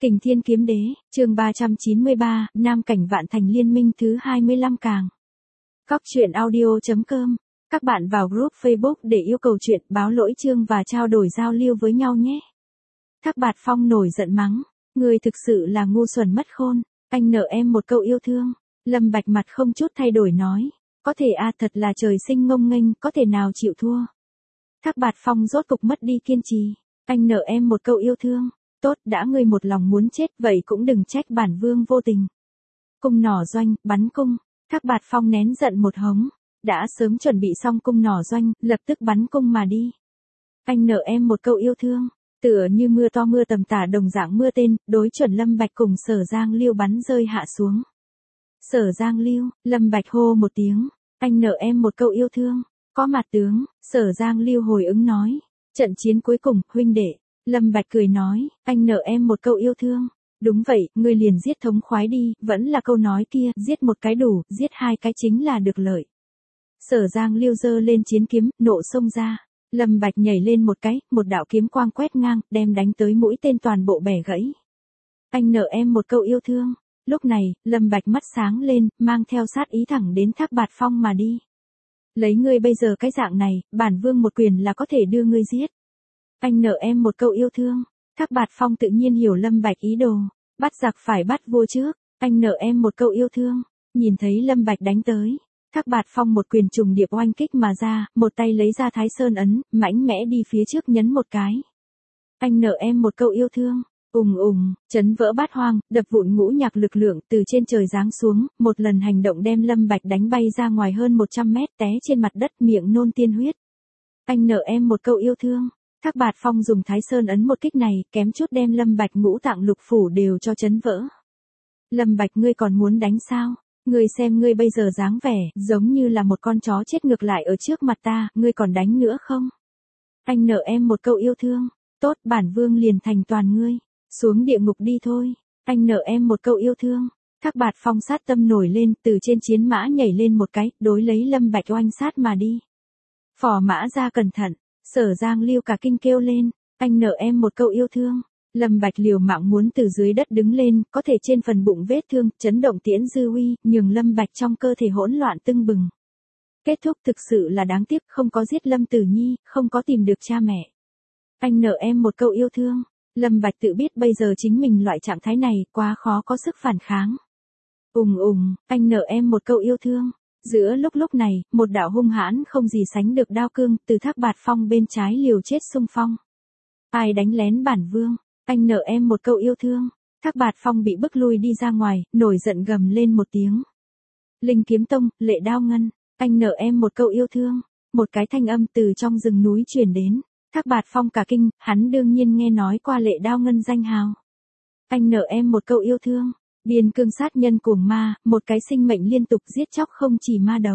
Kình Thiên Kiếm Đế, chương 393, Nam Cảnh Vạn Thành Liên Minh thứ 25 càng. Cóc truyện audio.com. Các bạn vào group Facebook để yêu cầu chuyện, báo lỗi chương và trao đổi giao lưu với nhau nhé. Thác Bạt Phong nổi giận mắng, người thực sự là ngu xuẩn mất khôn, anh nợ em một câu yêu thương. Lâm Bạch mặt không chút thay đổi nói, có thể thật là trời sinh ngông nghênh, có thể nào chịu thua. Thác Bạt Phong rốt cục mất đi kiên trì, anh nợ em một câu yêu thương. Tốt, đã ngươi một lòng muốn chết, vậy cũng đừng trách bản vương vô tình. Cung nỏ doanh, bắn cung. Thác Bạt Phong nén giận một hống, đã sớm chuẩn bị xong cung nỏ doanh, lập tức bắn cung mà đi. Anh nợ em một câu yêu thương, tựa như mưa to mưa tầm tả đồng dạng mưa tên, đối chuẩn Lâm Bạch cùng Sở Giang Liêu bắn rơi hạ xuống. Sở Giang Liêu, Lâm Bạch hô một tiếng, anh nợ em một câu yêu thương. Có mặt tướng, Sở Giang Liêu hồi ứng nói, trận chiến cuối cùng, huynh đệ. Lâm Bạch cười nói, anh nợ em một câu yêu thương. Đúng vậy, ngươi liền giết thống khoái đi, vẫn là câu nói kia, giết một cái đủ, giết hai cái chính là được lợi. Sở Giang Liêu giơ lên chiến kiếm, nộ xông ra. Lâm Bạch nhảy lên một cái, một đạo kiếm quang quét ngang, đem đánh tới mũi tên toàn bộ bẻ gãy. Anh nợ em một câu yêu thương. Lúc này, Lâm Bạch mắt sáng lên, mang theo sát ý thẳng đến Thác Bạt Phong mà đi. Lấy ngươi bây giờ cái dạng này, bản vương một quyền là có thể đưa ngươi giết. Anh nợ em một câu yêu thương. Thác Bạt Phong tự nhiên hiểu Lâm Bạch ý đồ, bắt giặc phải bắt vua trước, anh nợ em một câu yêu thương. Nhìn thấy Lâm Bạch đánh tới, Thác Bạt Phong một quyền trùng điệp oanh kích mà ra, một tay lấy ra Thái Sơn ấn, mãnh mẽ đi phía trước nhấn một cái. Anh nợ em một câu yêu thương. Chấn vỡ bát hoang, đập vụn ngũ nhạc lực lượng từ trên trời giáng xuống, một lần hành động đem Lâm Bạch đánh bay ra ngoài hơn 100 mét, té trên mặt đất miệng nôn tiên huyết. Anh nợ em một câu yêu thương. Thác Bạt Phong dùng Thái Sơn ấn một kích này, kém chút đem Lâm Bạch ngũ tạng lục phủ đều cho chấn vỡ. Lâm Bạch, ngươi còn muốn đánh sao? Ngươi xem ngươi bây giờ dáng vẻ, giống như là một con chó chết ngược lại ở trước mặt ta, ngươi còn đánh nữa không? Anh nợ em một câu yêu thương. Tốt, bản vương liền thành toàn ngươi. Xuống địa ngục đi thôi. Anh nợ em một câu yêu thương. Thác Bạt Phong sát tâm nổi lên, từ trên chiến mã nhảy lên một cái, đối lấy Lâm Bạch oanh sát mà đi. Phò mã ra cẩn thận. Sở Giang Liêu cả kinh kêu lên, anh nợ em một câu yêu thương. Lâm Bạch liều mạng muốn từ dưới đất đứng lên, có thể trên phần bụng vết thương, chấn động tiễn dư uy, nhường Lâm Bạch trong cơ thể hỗn loạn tưng bừng. Kết thúc thực sự là đáng tiếc, không có giết Lâm Tử Nhi, không có tìm được cha mẹ. Anh nợ em một câu yêu thương. Lâm Bạch tự biết bây giờ chính mình loại trạng thái này quá khó có sức phản kháng. Anh nợ em một câu yêu thương. Giữa lúc này, một đạo hung hãn không gì sánh được đao cương, từ Thác Bạt Phong bên trái liều chết xung phong. Ai đánh lén bản vương? Anh nợ em một câu yêu thương. Thác Bạt Phong bị bức lui đi ra ngoài, nổi giận gầm lên một tiếng. Linh Kiếm Tông, Lệ Đao Ngân, anh nợ em một câu yêu thương. Một cái thanh âm từ trong rừng núi truyền đến. Thác Bạt Phong cả kinh, hắn đương nhiên nghe nói qua Lệ Đao Ngân danh hào. Anh nợ em một câu yêu thương. Điên cương sát nhân cuồng ma, một cái sinh mệnh liên tục giết chóc không chỉ ma đầu.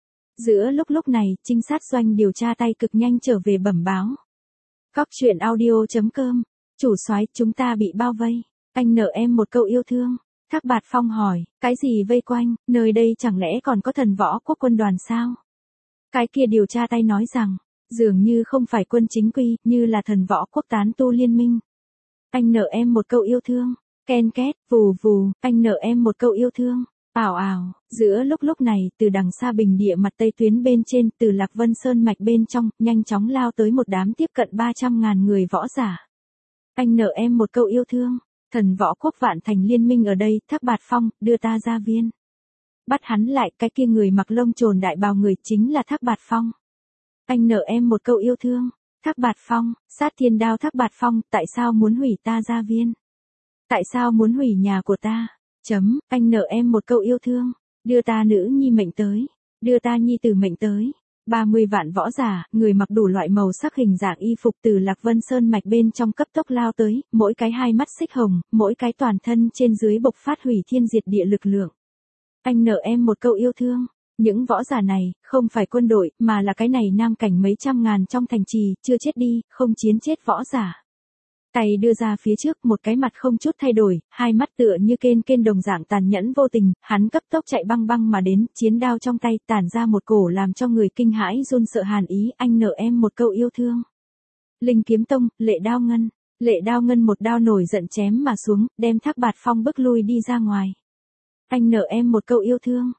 Giữa lúc này, trinh sát doanh điều tra tay cực nhanh trở về bẩm báo. Cóc truyện audio.com. Chủ soái, chúng ta bị bao vây. Anh nợ em một câu yêu thương. Thác Bạt Phong hỏi, cái gì vây quanh, nơi đây chẳng lẽ còn có thần võ quốc quân đoàn sao? Cái kia điều tra tay nói rằng, dường như không phải quân chính quy, như là thần võ quốc tán tu liên minh. Anh nợ em một câu yêu thương. Ken két, vù vù, anh nợ em một câu yêu thương. Ảo. Giữa lúc này, từ đằng xa bình địa mặt tây tuyến bên trên, từ Lạc Vân Sơn mạch bên trong, nhanh chóng lao tới một đám tiếp cận 300.000 người võ giả. Anh nợ em một câu yêu thương. Thần võ quốc Vạn Thành Liên minh ở đây, Thác Bạt Phong, đưa ta ra viên. Bắt hắn lại, cái kia người mặc lông trồn đại bào người chính là Thác Bạt Phong. Anh nợ em một câu yêu thương. Thác Bạt Phong, sát thiên đao Thác Bạt Phong, tại sao muốn hủy ta ra viên? Tại sao muốn hủy nhà của ta? Anh nợ em một câu yêu thương. Đưa ta nữ nhi mệnh tới. Đưa ta nhi tử mệnh tới. 30 vạn võ giả, người mặc đủ loại màu sắc hình dạng y phục từ Lạc Vân Sơn mạch bên trong cấp tốc lao tới, mỗi cái hai mắt xích hồng, mỗi cái toàn thân trên dưới bộc phát hủy thiên diệt địa lực lượng. Anh nợ em một câu yêu thương. Những võ giả này, không phải quân đội, mà là cái này Nam Cảnh mấy trăm ngàn trong thành trì, chưa chết đi, không chiến chết võ giả. Tay đưa ra phía trước, một cái mặt không chút thay đổi, hai mắt tựa như kên đồng dạng tàn nhẫn vô tình, hắn cấp tốc chạy băng mà đến, chiến đao trong tay tản ra một cổ làm cho người kinh hãi run sợ hàn ý, anh nợ em một câu yêu thương. Linh Kiếm Tông, Lệ Đao Ngân, Lệ Đao Ngân một đao nổi giận chém mà xuống, đem Thác Bạt Phong bức lui đi ra ngoài. Anh nợ em một câu yêu thương.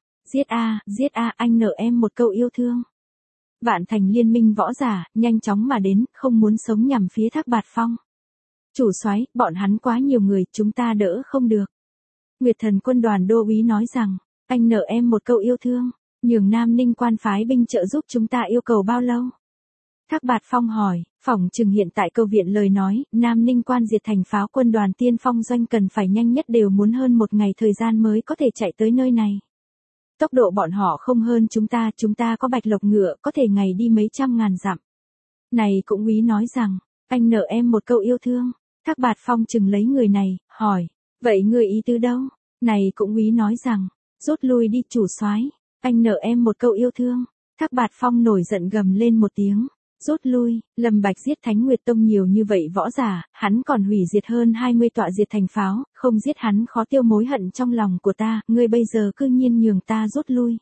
Giết a, anh nợ em một câu yêu thương. Vạn Thành liên minh võ giả, nhanh chóng mà đến, không muốn sống nhằm phía Thác Bạt Phong. Chủ soái, bọn hắn quá nhiều người, chúng ta đỡ không được. Nguyệt Thần quân đoàn đô úy nói rằng, anh nợ em một câu yêu thương, nhường Nam Ninh quan phái binh trợ giúp chúng ta yêu cầu bao lâu? Thác Bạt Phong hỏi, phỏng chừng hiện tại câu viện lời nói, Nam Ninh quan diệt thành pháo quân đoàn tiên phong doanh cần phải nhanh nhất đều muốn hơn một ngày thời gian mới có thể chạy tới nơi này. Tốc độ bọn họ không hơn chúng ta có bạch lộc ngựa, có thể ngày đi mấy trăm ngàn dặm. Này cũng úy nói rằng, anh nợ em một câu yêu thương. Thác Bạt Phong chừng lấy người này, hỏi, vậy người ý tứ đâu? Này cũng úy nói rằng, rút lui đi chủ soái, anh nợ em một câu yêu thương. Thác Bạt Phong nổi giận gầm lên một tiếng, rút lui. Lâm Bạch giết Thánh Nguyệt Tông nhiều như vậy võ giả, hắn còn hủy diệt hơn 20 tọa diệt thành pháo, không giết hắn khó tiêu mối hận trong lòng của ta, ngươi bây giờ cư nhiên nhường ta rút lui.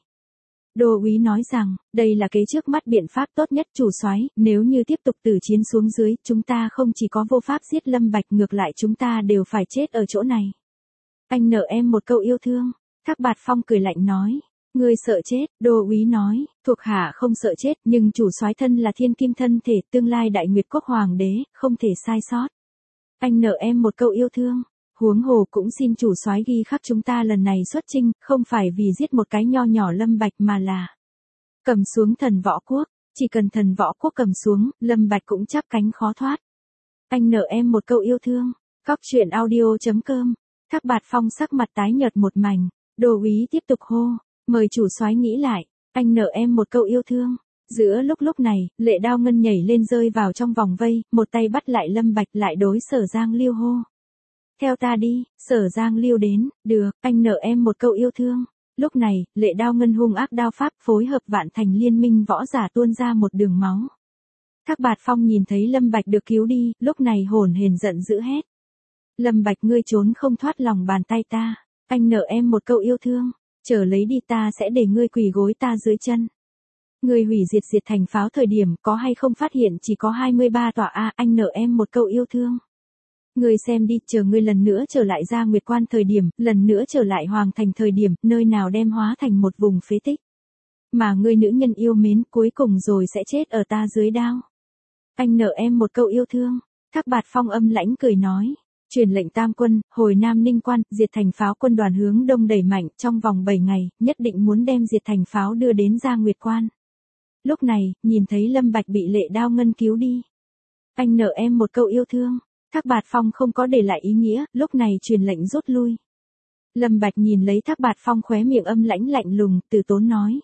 Đô úy nói rằng, đây là kế trước mắt biện pháp tốt nhất chủ soái, nếu như tiếp tục tử chiến xuống dưới, chúng ta không chỉ có vô pháp giết Lâm Bạch, ngược lại chúng ta đều phải chết ở chỗ này. Anh nợ em một câu yêu thương. Thác Bạt Phong cười lạnh nói, ngươi sợ chết? Đô úy nói, thuộc hạ không sợ chết, nhưng chủ soái thân là thiên kim thân thể, tương lai Đại Nguyệt quốc hoàng đế, không thể sai sót. Anh nợ em một câu yêu thương. Huống hồ cũng xin chủ soái ghi khắc chúng ta lần này xuất chinh, không phải vì giết một cái nho nhỏ Lâm Bạch mà là cầm xuống thần võ quốc, chỉ cần thần võ quốc cầm xuống, Lâm Bạch cũng chắp cánh khó thoát. Anh nợ em một câu yêu thương. Cóc truyện audio.com. Thác Bạt Phong sắc mặt tái nhợt một mảnh, Đô úy tiếp tục hô, mời chủ soái nghĩ lại, anh nợ em một câu yêu thương. Giữa lúc này, Lệ Đao Ngân nhảy lên rơi vào trong vòng vây, một tay bắt lại Lâm Bạch, lại đối Sở Giang Liêu hô. Theo ta đi. Sở Giang Liêu đến, được, anh nợ em một câu yêu thương. Lúc này, Lệ Đao Ngân hung ác đao pháp phối hợp Vạn Thành liên minh võ giả tuôn ra một đường máu. Thác Bạt Phong nhìn thấy Lâm Bạch được cứu đi, lúc này hổn hển giận dữ hét. Lâm Bạch, ngươi trốn không thoát lòng bàn tay ta. Anh nợ em một câu yêu thương. Chờ lấy đi, ta sẽ để ngươi quỳ gối ta dưới chân. Ngươi hủy diệt thành pháo thời điểm có hay không phát hiện chỉ có 23 tòa a, anh nợ em một câu yêu thương. Ngươi xem đi, chờ ngươi lần nữa trở lại ra Nguyệt Quan thời điểm, lần nữa trở lại Hoàng Thành thời điểm, nơi nào đem hóa thành một vùng phế tích. Mà ngươi nữ nhân yêu mến cuối cùng rồi sẽ chết ở ta dưới đao. Anh nợ em một câu yêu thương. Thác Bạt Phong âm lãnh cười nói. Truyền lệnh tam quân, hồi Nam Ninh quan, diệt thành pháo quân đoàn hướng đông đẩy mạnh, trong vòng 7 ngày, nhất định muốn đem diệt thành pháo đưa đến ra Nguyệt Quan. Lúc này, nhìn thấy Lâm Bạch bị Lệ Đao Ngân cứu đi. Anh nợ em một câu yêu thương. Thác Bạt Phong không có để lại ý nghĩa, lúc này truyền lệnh rút lui. Lâm Bạch nhìn lấy Thác Bạt Phong khóe miệng âm lãnh lạnh lùng, từ tốn nói.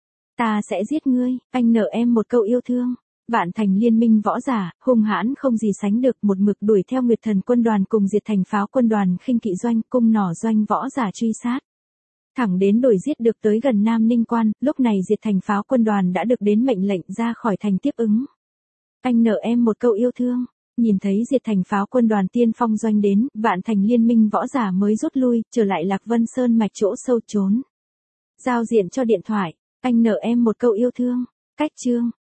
Ta sẽ giết ngươi, anh nợ em một câu yêu thương. Vạn Thành liên minh võ giả, hung hãn không gì sánh được, một mực đuổi theo Nguyệt Thần quân đoàn cùng diệt thành pháo quân đoàn khinh kỵ doanh, cung nỏ doanh võ giả truy sát. Thẳng đến đuổi giết được tới gần Nam Ninh quan, lúc này diệt thành pháo quân đoàn đã được đến mệnh lệnh ra khỏi thành tiếp ứng. Anh nợ em một câu yêu thương. Nhìn thấy diệt thành pháo quân đoàn tiên phong doanh đến, Vạn Thành liên minh võ giả mới rút lui, trở lại Lạc Vân Sơn mạch chỗ sâu trốn. Giao diện cho điện thoại, anh nợ em một câu yêu thương. Cách chương.